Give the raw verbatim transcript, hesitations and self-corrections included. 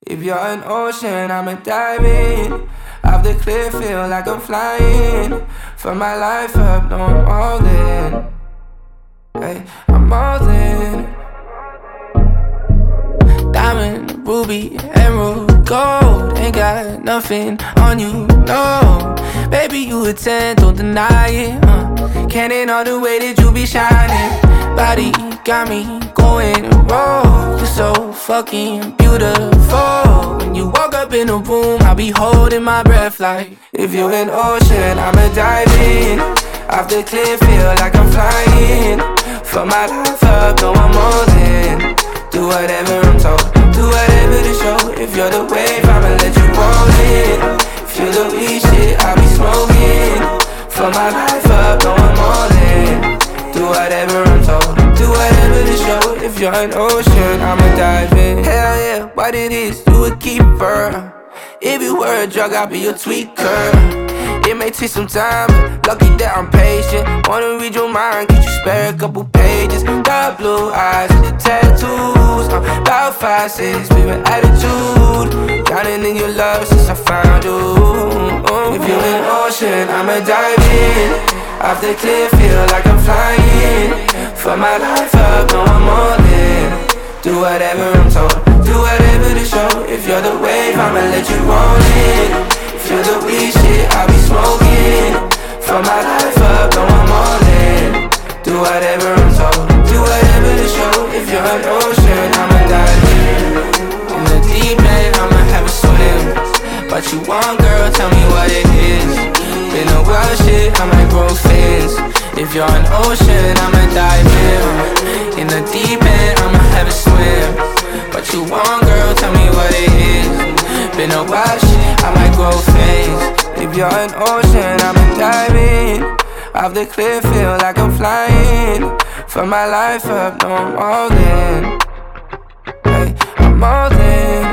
If you're an ocean, I'ma dive in. Off the cliff, feel like I'm flying. For my life up, no, I'm all in. Hey, I'm all in. Diamond, ruby, emerald, gold. Ain't got nothing on you, no. Baby, you a ten, don't deny it, uh. Cannon all the way that you be shining. Body got me going rogue. You're so fucking beautiful. When you walk up in the room, I'll be holding my breath like, if you're an ocean, I'ma dive in. Off the cliff, feel like I'm flying. For my life up, no, I'm all in. Do whatever I'm told, do whatever to show. If you're the wave, I'ma let you roll in. If you're the weed shit, I'll be smoking. For my life up, no, I'm all in. Do whatever I'm told, do whatever to show. If you're an ocean, I'ma dive in. Hell yeah, what it is, you a keeper. If you were a drug, I'll be your tweaker. It may take some time, but lucky that I'm patient. Wanna read your mind, could you spare a couple pages? Got blue eyes and the tattoos. I'm about five, six, we with attitude. Drowning in your love since I found you. If you're an ocean, I'ma dive in. Off the cliff, feel like I'm flying. For my life up, no, I'm all in. Do whatever I'm told, do whatever to show. If you're the wave, I'ma let you roll in. If you're the weed shit, I'll be smoking. For my life up, no, I'm all in. Do whatever I'm told, do whatever to show. If you're an ocean, I'ma dive in. In the deep end, I'ma have a swim. But you want, girl, tell me what it is. Been a wild shit, I might grow fins. If you're an ocean, I'ma dive in. In the deep end, I'ma have a swim. But you want, girl, tell me what it is. Been a wild shit, I might grow fins. If you're an ocean, I'ma dive in. Off the cliff, feel like I'm flying. For my life up, no, I'm all in. Hey, I'm all in.